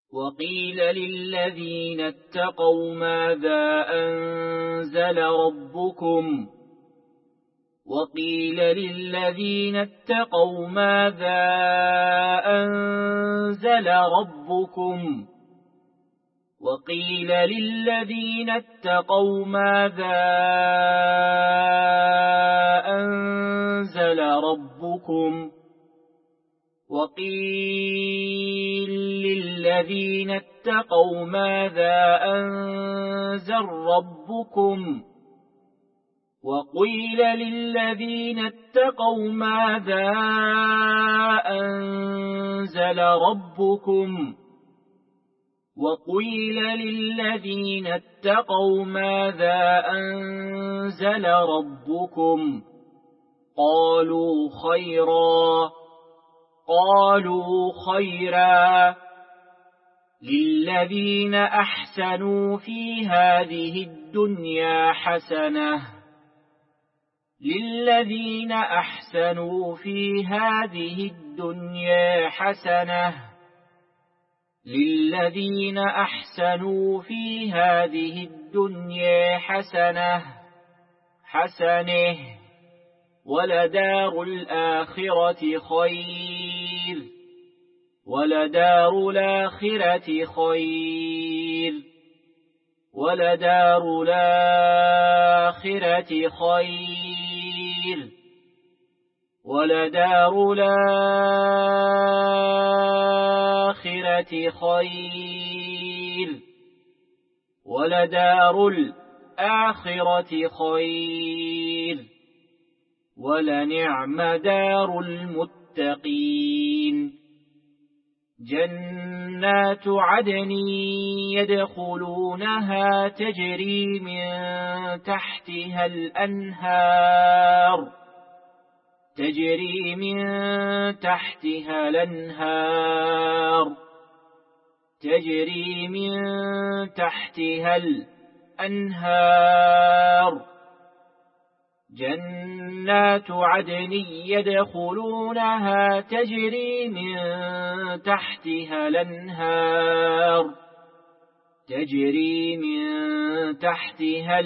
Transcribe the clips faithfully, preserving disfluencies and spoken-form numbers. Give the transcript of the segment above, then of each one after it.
وقيل للذين اتقوا ماذا أنزل ربكم وقيل للذين اتقوا ماذا أنزل ربكم وقيل للذين اتقوا ماذا أنزل ربكم وقيل للذين اتقوا ماذا أنزل ربكم وقيل للذين اتقوا ماذا أنزل ربكم وقيل للذين اتقوا ماذا أنزل ربكم قالوا خيرا قالوا خيرا للذين أحسنوا في هذه الدنيا حسنة للذين أحسنوا في هذه الدنيا حسنة للذين أحسنوا في هذه الدنيا حسنة حسنه ولدار الآخرة خير ولدار الآخرة خير ولدار الآخرة خير ولدار الآخرة خير ولدار الآخرة خير ولنعم دار المتقين جنات عدن يدخلونها تجري من تحتها الأنهار تجري من تحتها الأنهار تجري من تحتها الأنهار جنات عدن يدخلونها تجري من تحتها الأنهار تجري من تحتها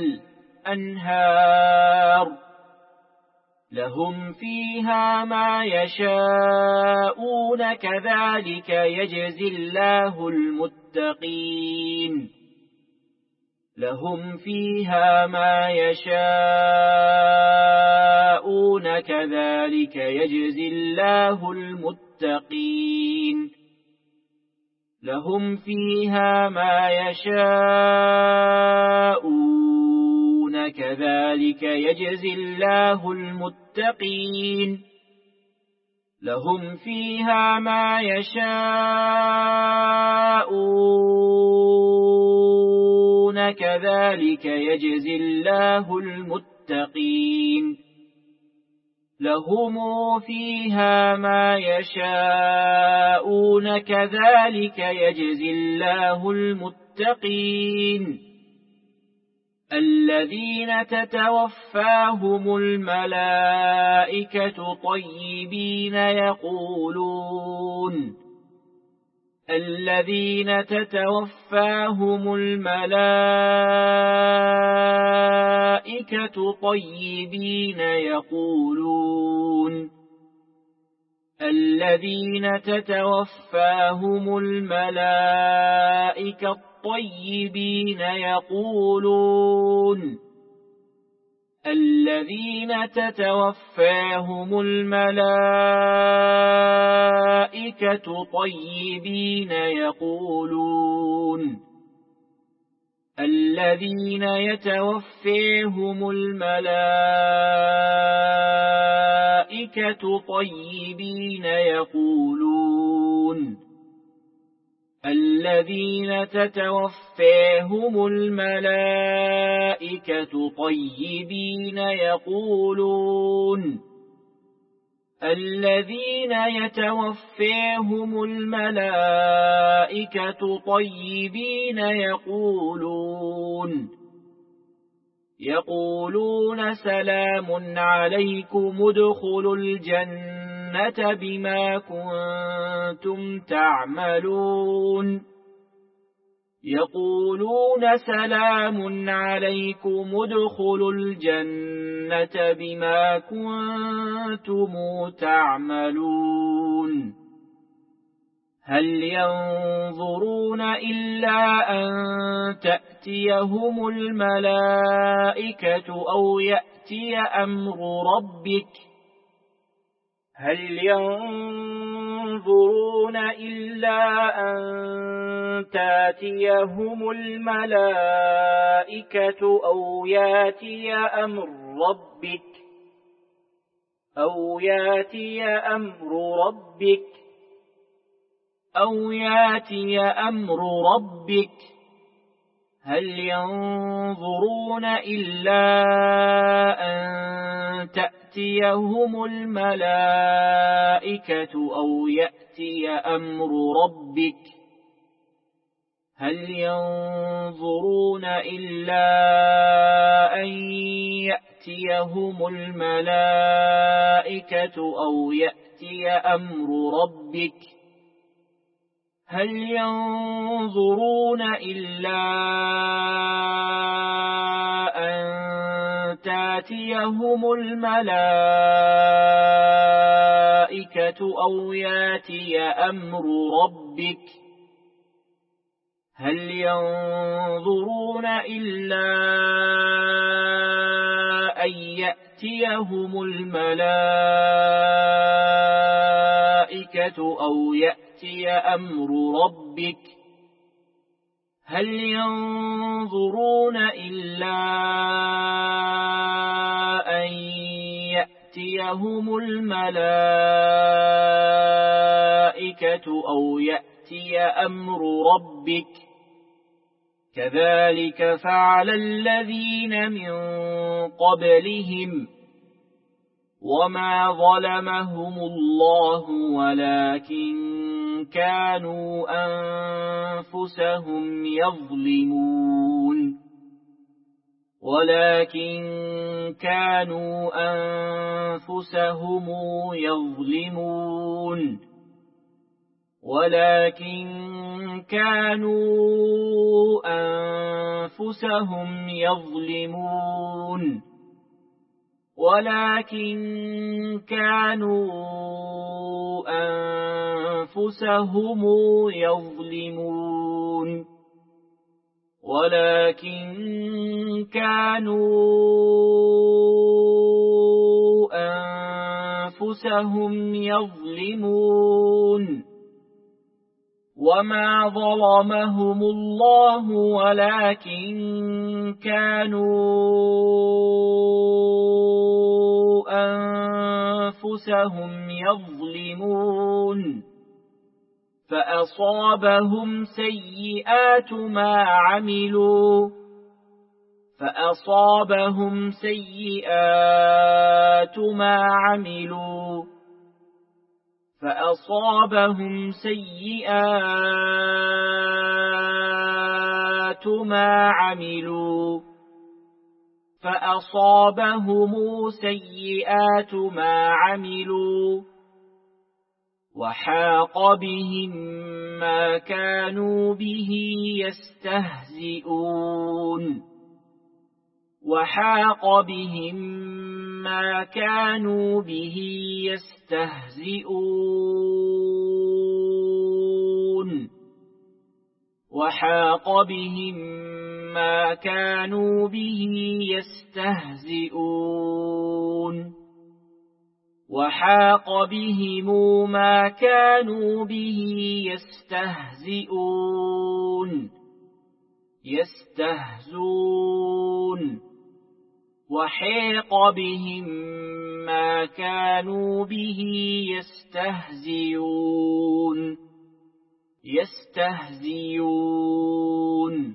الأنهار لهم فيها ما يشاءون كذلك يجزي الله المتقين لهم فيها ما يشاءون كذلك يجزي الله المتقين لهم فيها ما يشاءون كذلك يجزي الله المتقين لهم فيها ما يشاءون كذلك يجزي الله المتقين لهم فيها ما يشاءون كذلك يجزي الله المتقين الذين تتوفاهم الملائكة طيبين يقولون الذين تتوفاهم الملائكة طيبين يقولون الذين تتوفاهم الملائكة الطيبين يقولون الذين تتوفاهم الملائكة طيبين يقولون الذين يتوفاهم الملائكة طيبين يقولون الذين تتوفاهم الملائكة طيبين يقولون الذين يتوفاهم الملائكة طيبين يقولون يقولون سلام عليكم ادخلوا الجنة بما كنتم تعملون يقولون سلام عليكم ادخلوا الجنة بما كنتم تعملون هل ينظرون إلا أن تأتيهم الملائكة أو يأتي أمر ربك هل ينظرون إلا أن تأتيهم الملائكة أو يأتي أمر ربك أو يأتي أمر ربك أو يأتي أمر ربك هل ينظرون إلا أن تأتيهم الملائكة أو يأتي أمر ربك هل ينظرون إلا أن يأتيهم الملائكة أو يأتي أمر ربك هل ينظرون إلا أن تأتيهم الملائكة أو يأتي أمر ربك هل ينظرون إلا أن يأتيهم الملائكة أو يأتي أمر ربك هل ينظرون إلا أن يأتيهم الملائكة أو يأتي أمر ربك كذلك فعل الذين من قبلهم وما ظلمهم الله ولكن كانوا أنفسهم يظلمون ولكن كانوا أنفسهم يظلمون ولكن كانوا أنفسهم يظلمون ولكن كانوا أنفسهم يظلمون ولكن كانوا أنفسهم يظلمون وما ظلمهم الله ولكن كانوا أنفسهم يظلمون فأصابهم سيئات ما عملوا فأصابهم سيئات ما عملوا فأصابهم سيئات ما عملوا فأصابهم سيئات ما عملوا وحاق بهم ما كانوا به يستهزئون وحاق بهم ما كانوا به يستهزئون وحاق بهم ما كانوا به يستهزئون وحاق بهم ما كانوا به يستهزئون يستهزون وحيق بهم ما كانوا به يستهزئون يستهزئون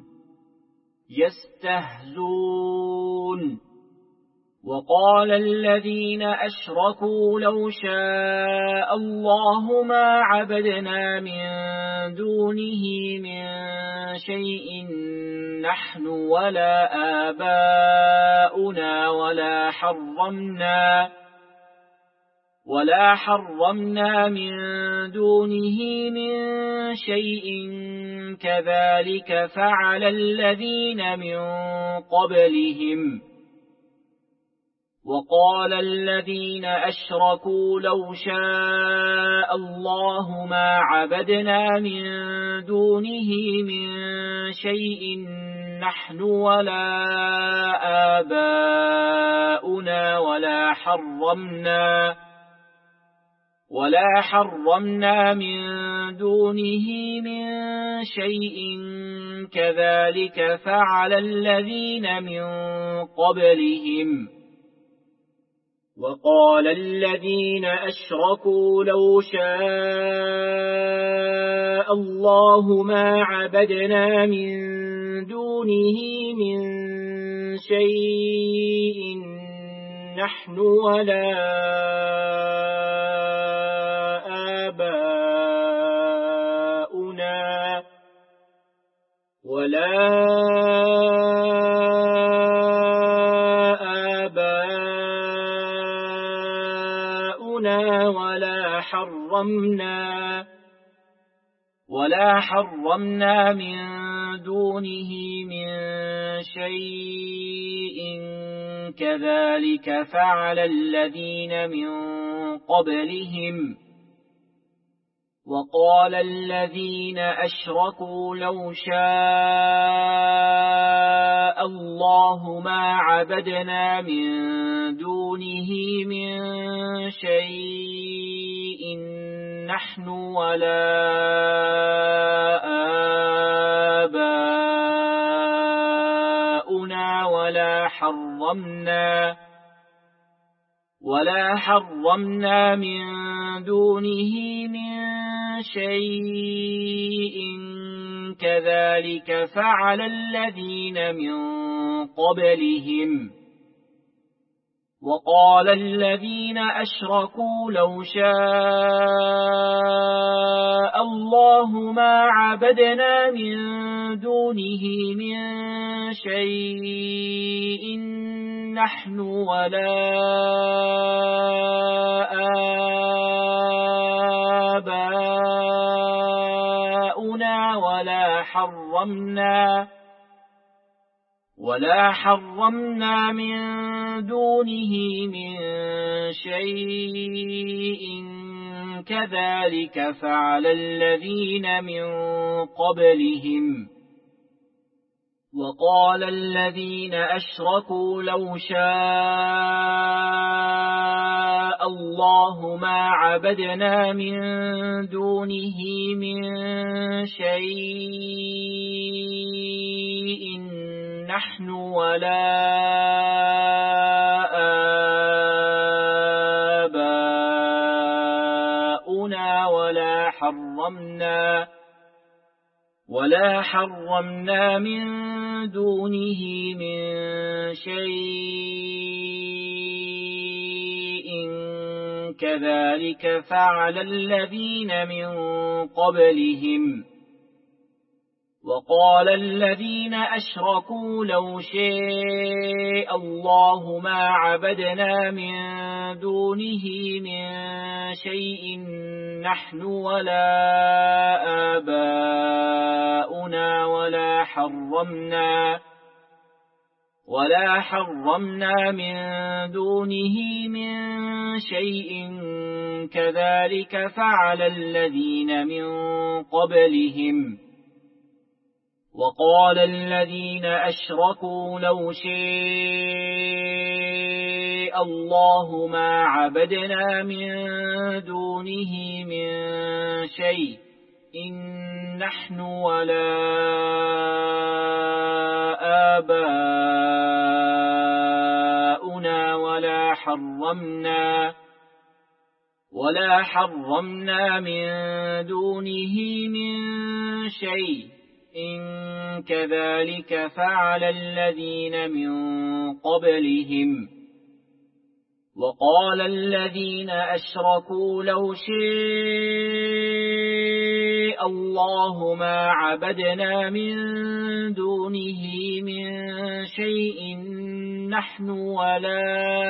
يستهزون وقال الذين أشركوا لو شاء الله ما عبدنا من دونه من شيء نحن ولا آباؤنا ولا حرمنا ولا حرمنا من دونه من شيء كذلك فعل الذين من قبلهم. وقال الذين أشركوا لو شاء الله ما عبدنا من دونه من شيء نحن ولا آباؤنا ولا حرمنا ولا حرمنا من دونه من شيء كذلك فعل الذين من قبلهم. وقال الذين أشركوا لو شاء الله ما عبدنا من دونه من شيء نحن ولا آباؤنا ولا ولا حرمنا ولا حرمنا من دونه من شيء كذلك فعل الذين من قبلهم. وقال الذين أشركوا لو شاء الله ما عبدنا من دونه من شيء نحن ولا آباؤنا ولا حرمنا ولا حرمنا من دونه من شيء كذلك فعل الذين من قبلهم. وقال الذين أشركوا لو شاء الله ما عبدنا من دونه من شيء نحن ولا آباؤنا ولا حرمنا ولا حرمنا من دونه من شيء كذلك فعل الذين من قبلهم. وقال الذين أشركوا لو شاء الله ما عبدنا من دونه من شيء نحن ولا آباؤنا ولا حرمنا ولا حرمنا من دونه من شيء كذلك فعل الذين من قبلهم. وقال الذين أشركوا لو شاء الله ما عبدنا من دونه من شيء نحن ولا آباؤنا ولا حرمنا ولا حرمنا من دونه من شيء كذلك فعل الذين من قبلهم. وقال الذين أشركوا لو شاء الله ما عبدنا من دونه من شيء إن نحن ولا آباؤنا ولا حرمنا ولا حرمنا من دونه من شيء إن كذلك فعل الذين من قبلهم. وقال الذين أشركوا لو شاء الله ما عبدنا من دونه من شيء نحن ولا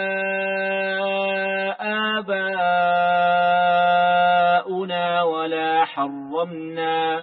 آباؤنا ولا حرمنا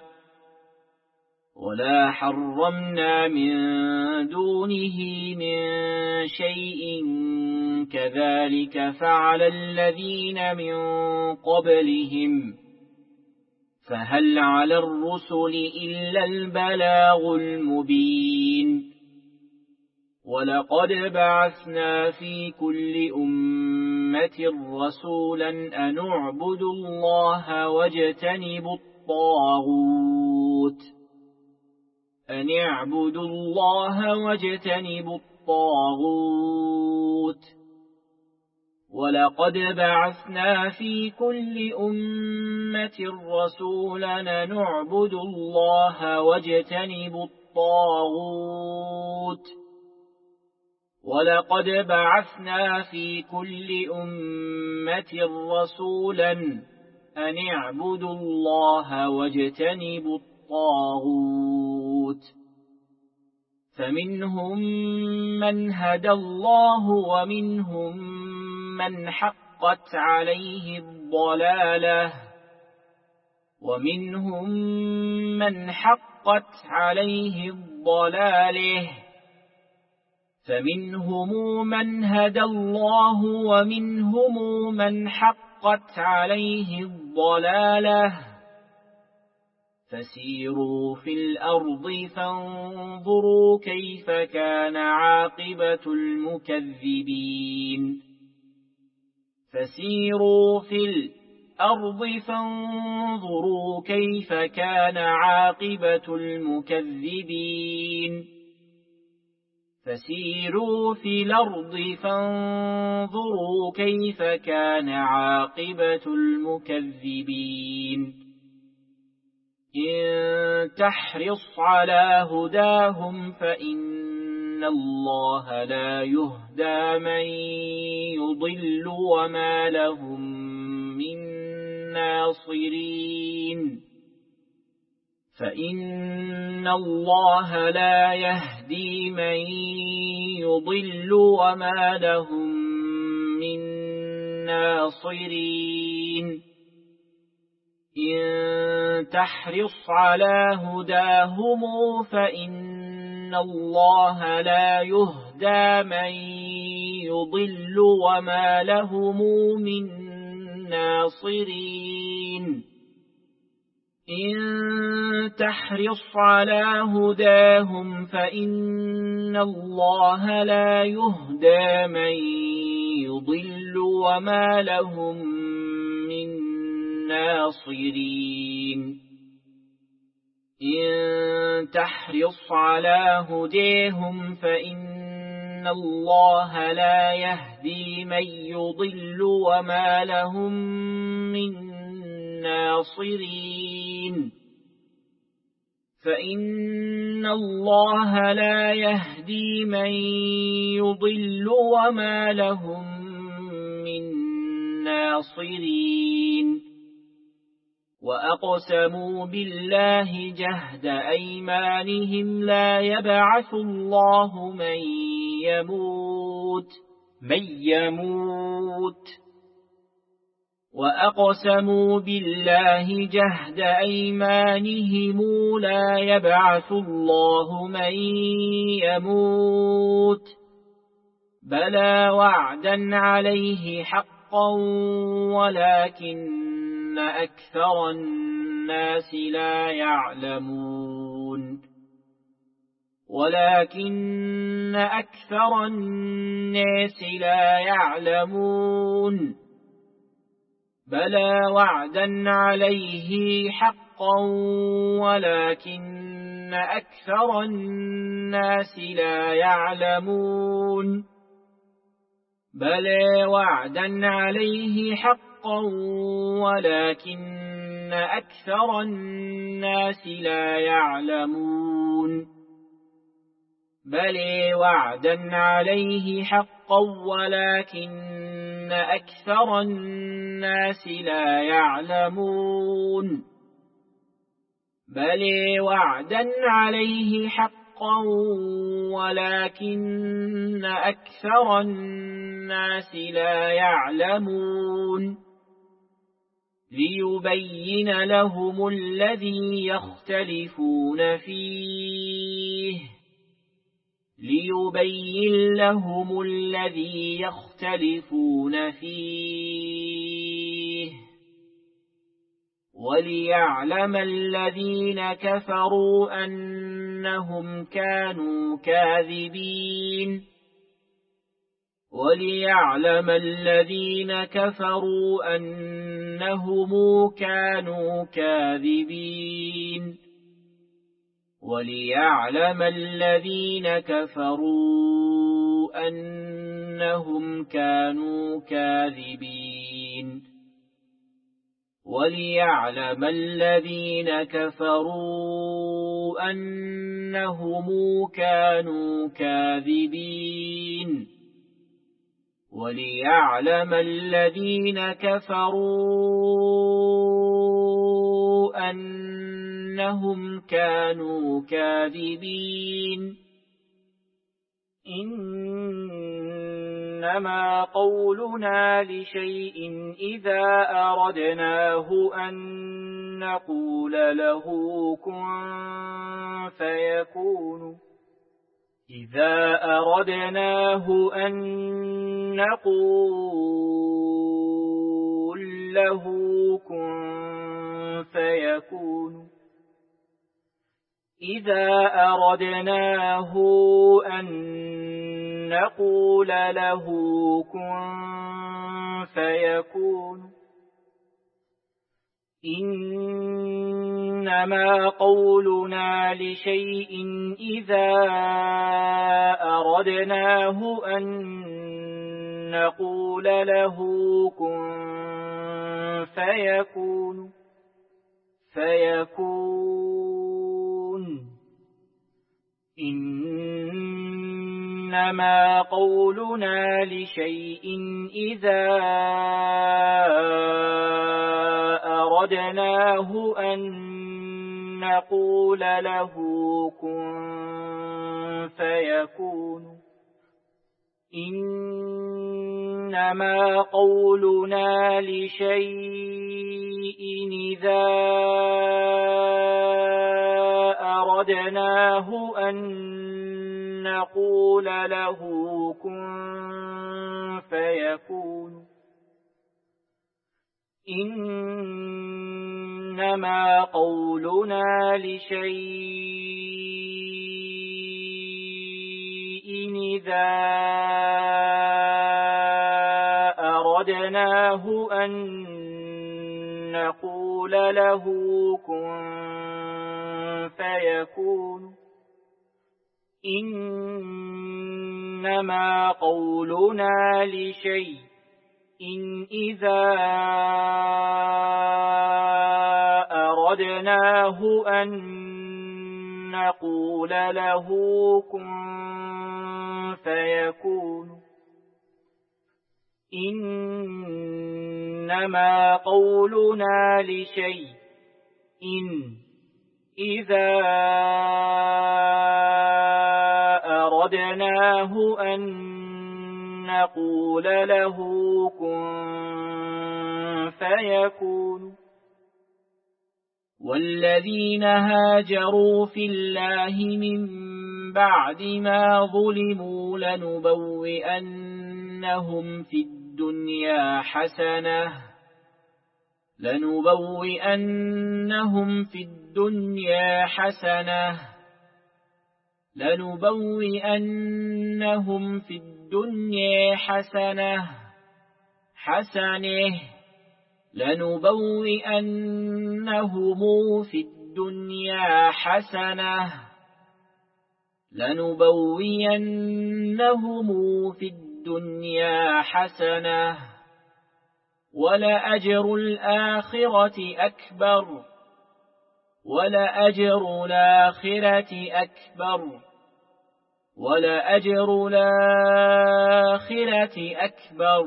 ولا حرمنا من دونه من شيء كذلك فعل الذين من قبلهم فهل على الرسل إلا البلاغ المبين ولقد بعثنا في كل أمة رسولا أن اعبدوا الله واجتنبوا الطاغوت أن اعبدوا الله واجتنبوا الطاغوت ولقد بعثنا في كل أمة رسولا أن اعبدوا الله واجتنبوا الطاغوت ولقد بعثنا في كل أمة رسولا أن اعبدوا الله واجتنبوا الطاغوت فمنهم من هدى الله ومنهم من حقت عليه الضلالة ومنهم من حقت عليه الضلالة فمنهم من هدى الله ومنهم من حقت عليه الضلالة فسيروا في الأرض فانظروا كيف كان عاقبة المكذبين فسيروا في الأرض فانظروا كيف كان عاقبة المكذبين فسيروا في الأرض فانظروا كيف كان عاقبة المكذبين إن تحرص على هداهم فإن الله لا يهدى من يضل وما لهم من ناصرين فإن الله لا يهدي من يضل وما لهم من ناصرين إن تحرص على هداهم فإن الله لا يهدى من يضل وما لهم من ناصرين إن تحرص على هداهم فإن الله لا يهدى من يضل وما لهم من ناصرين إن تحرص على هداهم فإن الله لا يهدي من يضل وما لهم من ناصرين فإن الله لا يهدي من يضل وما لهم من ناصرين وأقسموا بالله جهد أيمانهم لا يبعث الله من يموت من يموت وأقسموا بالله جهد أيمانهم لا يبعث الله من يموت بلى وعدا عليه حقا ولكن أكثر الناس لا يعلمون ولكن أكثر الناس لا يعلمون بلى وعدا عليه حقا ولكن أكثر الناس لا يعلمون بلى وعدا عليه حقا ولكن أكثر الناس لا يعلمون بلى وعدا عليه حقا ولكن أكثر الناس لا يعلمون بل وعدا عليه حقا ولكن أكثر الناس لا يعلمون ليبين لهم الذي يختلفون فيه ليبين لهم الذي يختلفون فيه وليعلم الذين كفروا أنهم كانوا كاذبين وليعلم الذين كفروا أنهم كانوا كاذبين وليعلم الذين كفروا أنهم كانوا كاذبين وليعلم الذين كفروا أنهم كانوا كاذبين وليعلم الذين كفروا أنهم كانوا كاذبين إنما قولنا لشيء إذا أردناه أن نقول له كن فيكون إذا أردناه أن نقول له كن فيكون إذا أردناه أن نقول له كن فيكون إنما قولنا لشيء إذا أردناه أن نقول له كن فيكون فيكون إنما قولنا لشيء إذا أردناه أن نقول له كن فيكون إنما قولنا لشيء إذا أردناه أن نقول له كن فيكون إنما قولنا لشيء إذا أردناه أن نقول له كن فيكون إنما قولنا لشيء إن إذا أردناه أن نقول له كن فيكون إنما قولنا لشيء إن إذا أردناه أن نقول له كن فيكون والذين هاجروا في الله من بعد ما ظلموا لنبوئنهم في الدنيا حسنة لنبوئنهم في الدنيا حسنة لنبوئنهم في الدنيا حسنة حسنه لنبوئنهم في الدنيا حسنة لنبوئنهم في الدنيا حسنة ولأجر الآخرة أكبر ولأجر الآخرة أكبر ولأجر الآخرة أكبر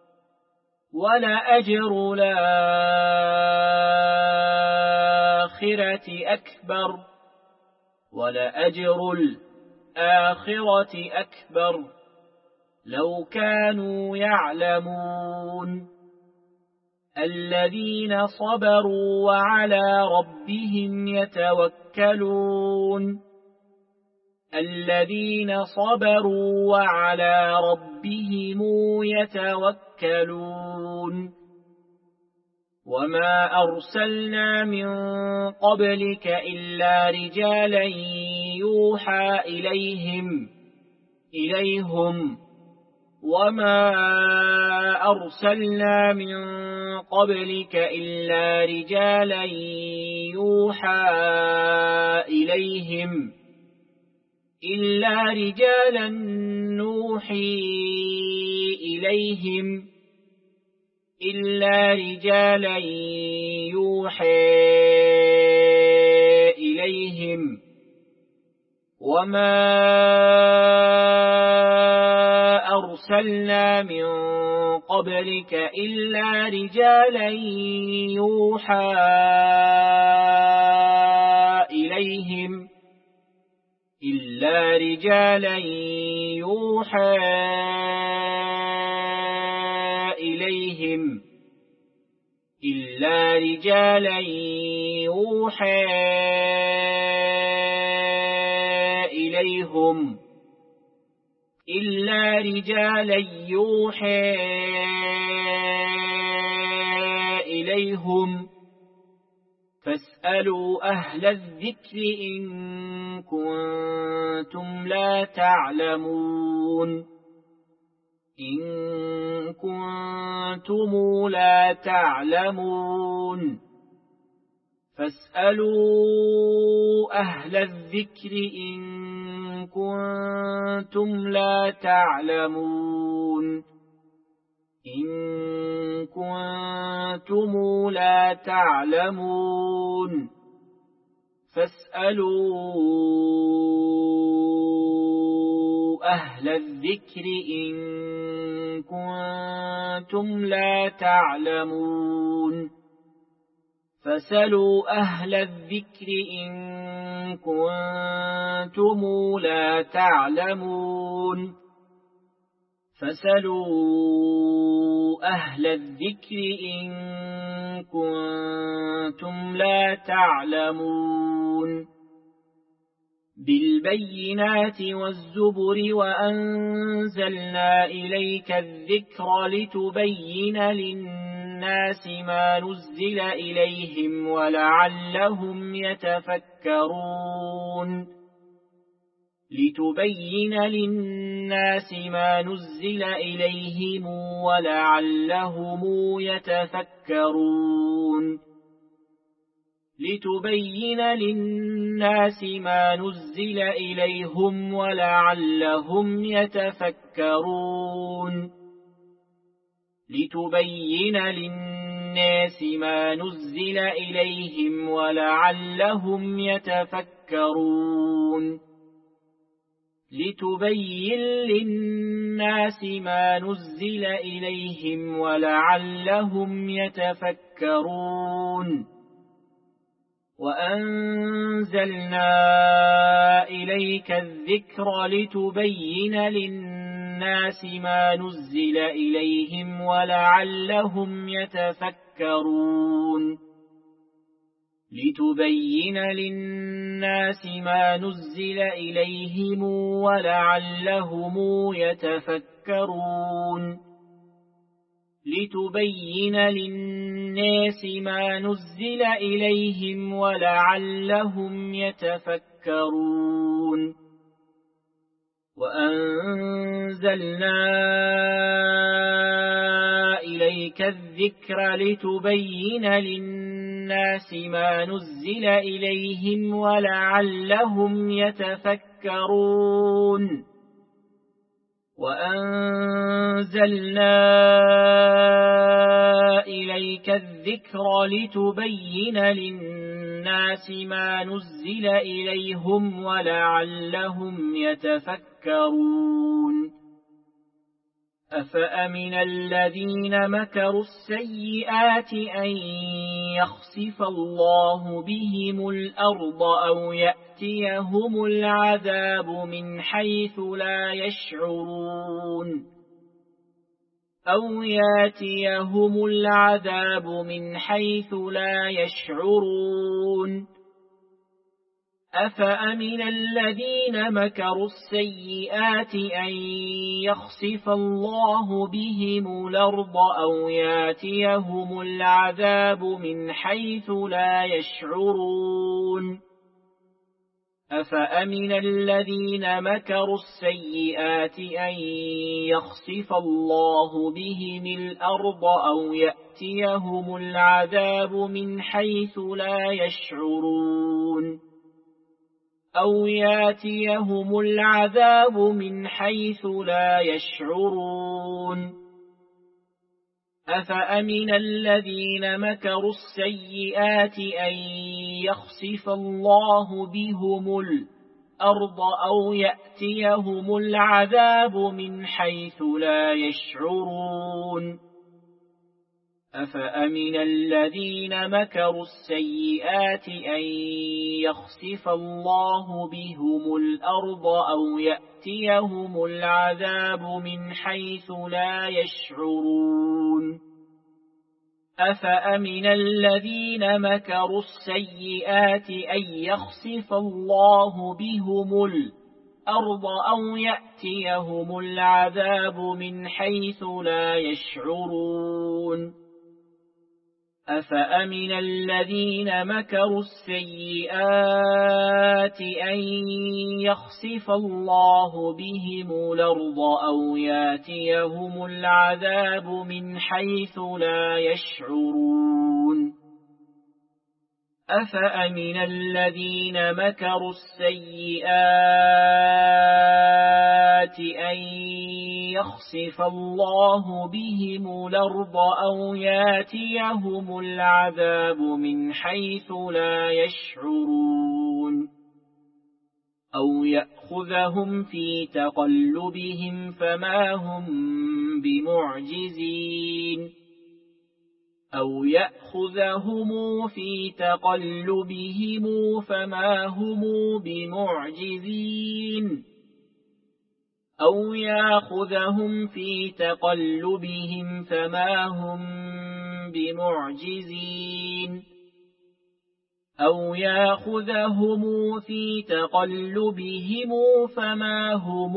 ولأجر الآخرة الآخرة أكبر ولأجر الآخرة أكبر لو كانوا يعلمون الذين صبروا وعلى ربهم يتوكلون الذين صبروا وعلى ربهم يتوكلون وما أرسلنا من قبلك إلا رجالا يوحى إليهم إليهم وما أرسلنا من قبلك إلا رجالا يوحى إليهم إلا رجالا نوحي إليهم إلا رجالا يوحى إليهم وما أرسلنا من قبلك إلا رجالا يوحى إليهم إلا رجالا يوحى إليهم إلا رجالا يوحى إليهم إلا رجالا يوحى إليهم فاسألوا أهل الذكر إن كنتم لا تعلمون إن كنتم لا تعلمون فاسألوا أهل الذكر إن كنتم لا تعلمون إن كنتم لا تعلمون فاسألوا أهل الذكر إن كنتم لا تعلمون فاسألوا أهل الذكر إن كنتم لا تعلمون فاسألوا أهل الذكر إن كنتم لا تعلمون بالبينات والزبر وأنزلنا إليك الذكر لتبين للناس ما نزل إليهم ولعلهم يتفكرون لتبين للناس ما نزل إليهم ولعلهم يتفكرون لتبين للناس ما نزل إليهم ولعلهم يتفكرون لتبين للناس ما نزل إليهم ولعلهم يتفكرون لتبين للناس ما نزل إليهم ولعلهم يتفكرون وأنزلنا إليك الذكر لتبين للناس ما نزل إليهم ولعلهم يتفكرون لتبين للناس ما نزل إليهم ولعلهم يتفكرون لتبين للناس ما نزل إليهم ولعلهم يتفكرون وأنزلنا إليك الذكر لتبين للناس ما نزل إليهم ولعلهم يتفكرون وأنزلنا إليك الذكر لتبين للناس ما نزل إليهم ولعلهم يتفكرون أفأمن الذين مكروا السيئات أن يخسف الله بهم الأرض أو يأتيهم العذاب من حيث لا يشعرون أو ياتيهم العذاب من حيث لا يشعرون أفأمن الذين مكروا السيئات أن يخسف الله بهم الأرض أو ياتيهم العذاب من حيث لا يشعرون أفأمن الذين مكروا السيئات أن يخسف الله بهم الأرض أو يأتيهم العذاب من حيث لا يشعرون أو ياتيهم العذاب من حيث لا يشعرون أفأمن الذين مكروا السيئات أن يخسف الله بهم الأرض أو يأتيهم العذاب من حيث لا يشعرون أفأمن الذين مكروا السيئات أن يخسف الله بهم الأرض أو يأتيهم العذاب من حيث لا يشعرون أفأمن الذين مكروا السيئات أن يخسف الله بهم الأرض أو يأتيهم العذاب من حيث لا يشعرون أفأمن الذين مكروا السيئات أن يخسف الله بهم الأرض أو ياتيهم العذاب من حيث لا يشعرون أفأمن الذين مكروا السيئات أن يخسف الله بهم الأرض أو ياتيهم العذاب من حيث لا يشعرون أو يأخذهم في تقلبهم فما هم بمعجزين أو يأخذهم في تقلبهم فما هم بمعجزين أو يأخذهم في تقلبهم فما هم بمعجزين أو يأخذهم في تقلبهم فما هم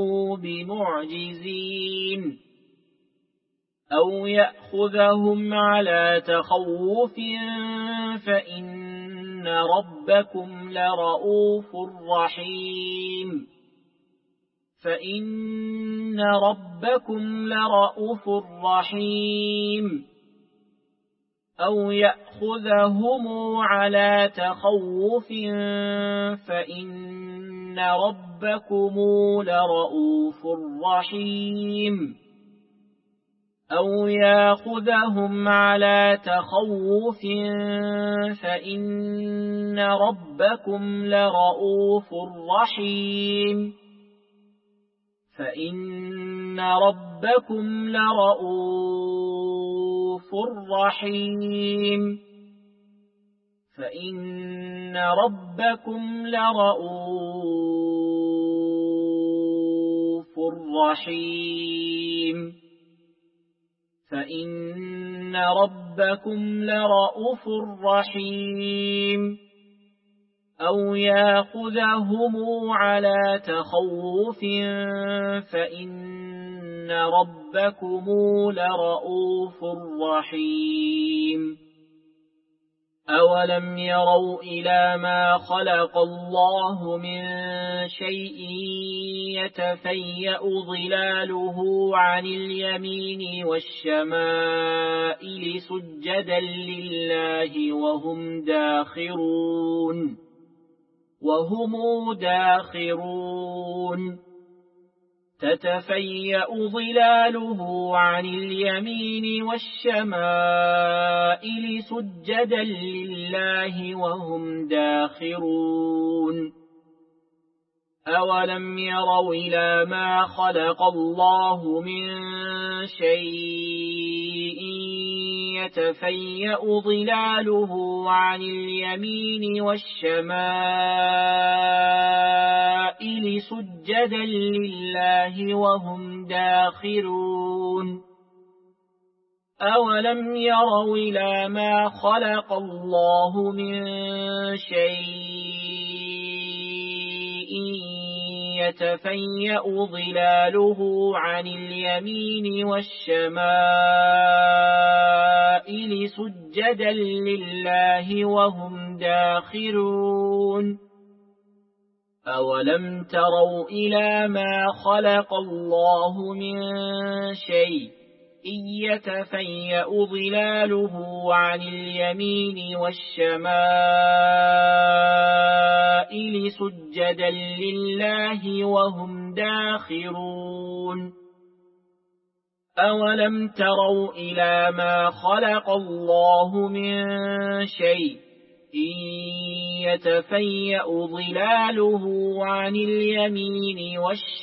بمعجزين أو يأخذهم على تخوف فإن ربكم لرؤوف رحيم فإن ربكم لرؤوف رحيم أو يأخذهم على تخوف فإن ربكم لرؤوف رحيم أو يأخذهم على تخوف فإن ربكم لرؤوف رحيم فإن ربكم لرؤوف رحيم فإن ربكم لرؤوف رحيم فإن ربكم لرؤوف رحيم أو يأخذهم على تخوف فإن ربكم لرؤوف رحيم أولم يروا إلى ما خلق الله من شيء يتفيأ ظلاله عن اليمين والشمائل سجدا لله وهم داخرون وهم داخرون تتفيأ ظلاله عن اليمين والشمائل سجدا لله وهم داخرون أولم يروا إلى ما خلق الله من شيء يتفيأ ظلاله عن اليمين والشمائل سجدا لله وهم داخرون أولم يروا إلى ما خلق الله من شيء يتفيأ ظلاله عن اليمين والشمائل سجدا لله وهم داخرون أولم تروا إلى ما خلق الله من شيء يتفيأ ظلاله عن اليمين والشمائل سجدا لله وهم داخرون أولم تروا إلى ما خلق الله من شيء يتفيأ ظلاله عن اليمين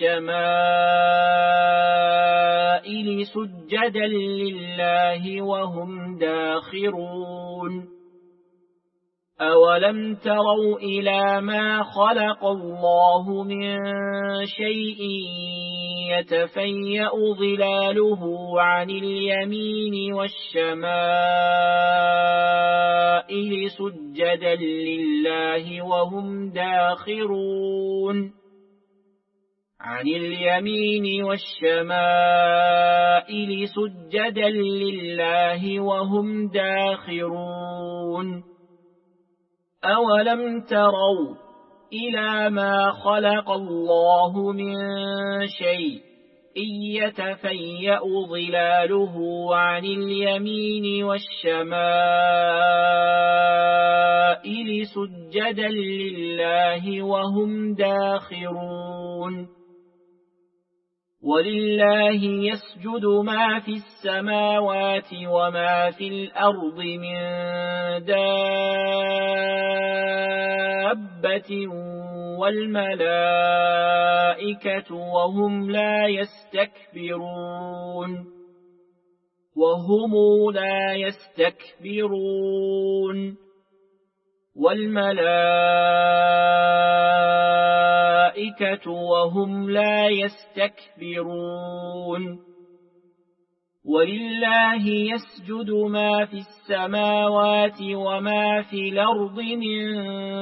والشمائل سجدا لله وهم داخرون أولم تروا إلى ما خلق الله من شيء يتفيأ ظلاله عن اليمين والشمائل سجدا لله وهم داخرون عن اليمين والشمائل سجدا لله وهم داخرون أولم تروا إلى ما خلق الله من شيء يتفيأ ظلاله عن اليمين والشمائل سجدا لله وهم داخرون ولله يسجد ما في السماوات وما في الأرض من دابة والملائكة وهم لا يستكبرون وهم لا يستكبرون والملائكة وهم لا يستكبرون ولله يسجد ما في السماوات وما في الأرض من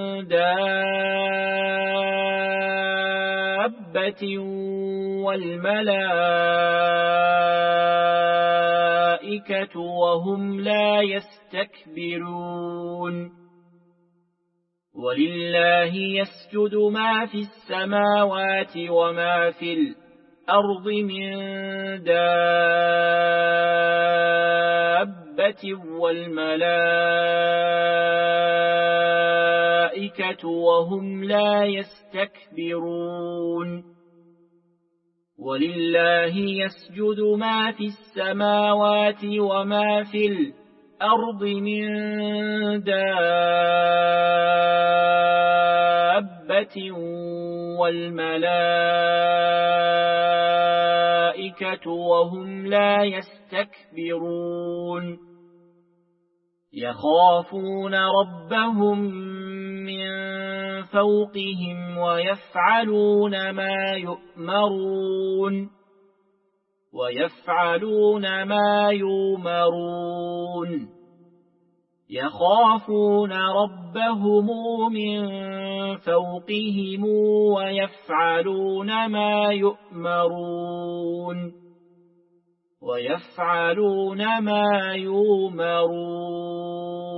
دابة والملائكة وهم لا يستكبرون ولله يسجد ما في السماوات وما في الأرض من دابة والملائكة وهم لا يستكبرون ولله يسجد ما في السماوات وما في الأرض من دابة والملائكة وهم لا يستكبرون يخافون ربهم من فوقهم ويفعلون ما يؤمرون ويفعلون ما يؤمرون يخافون ربهم من فوقهم ويفعلون ما يؤمرون ويفعلون ما يؤمرون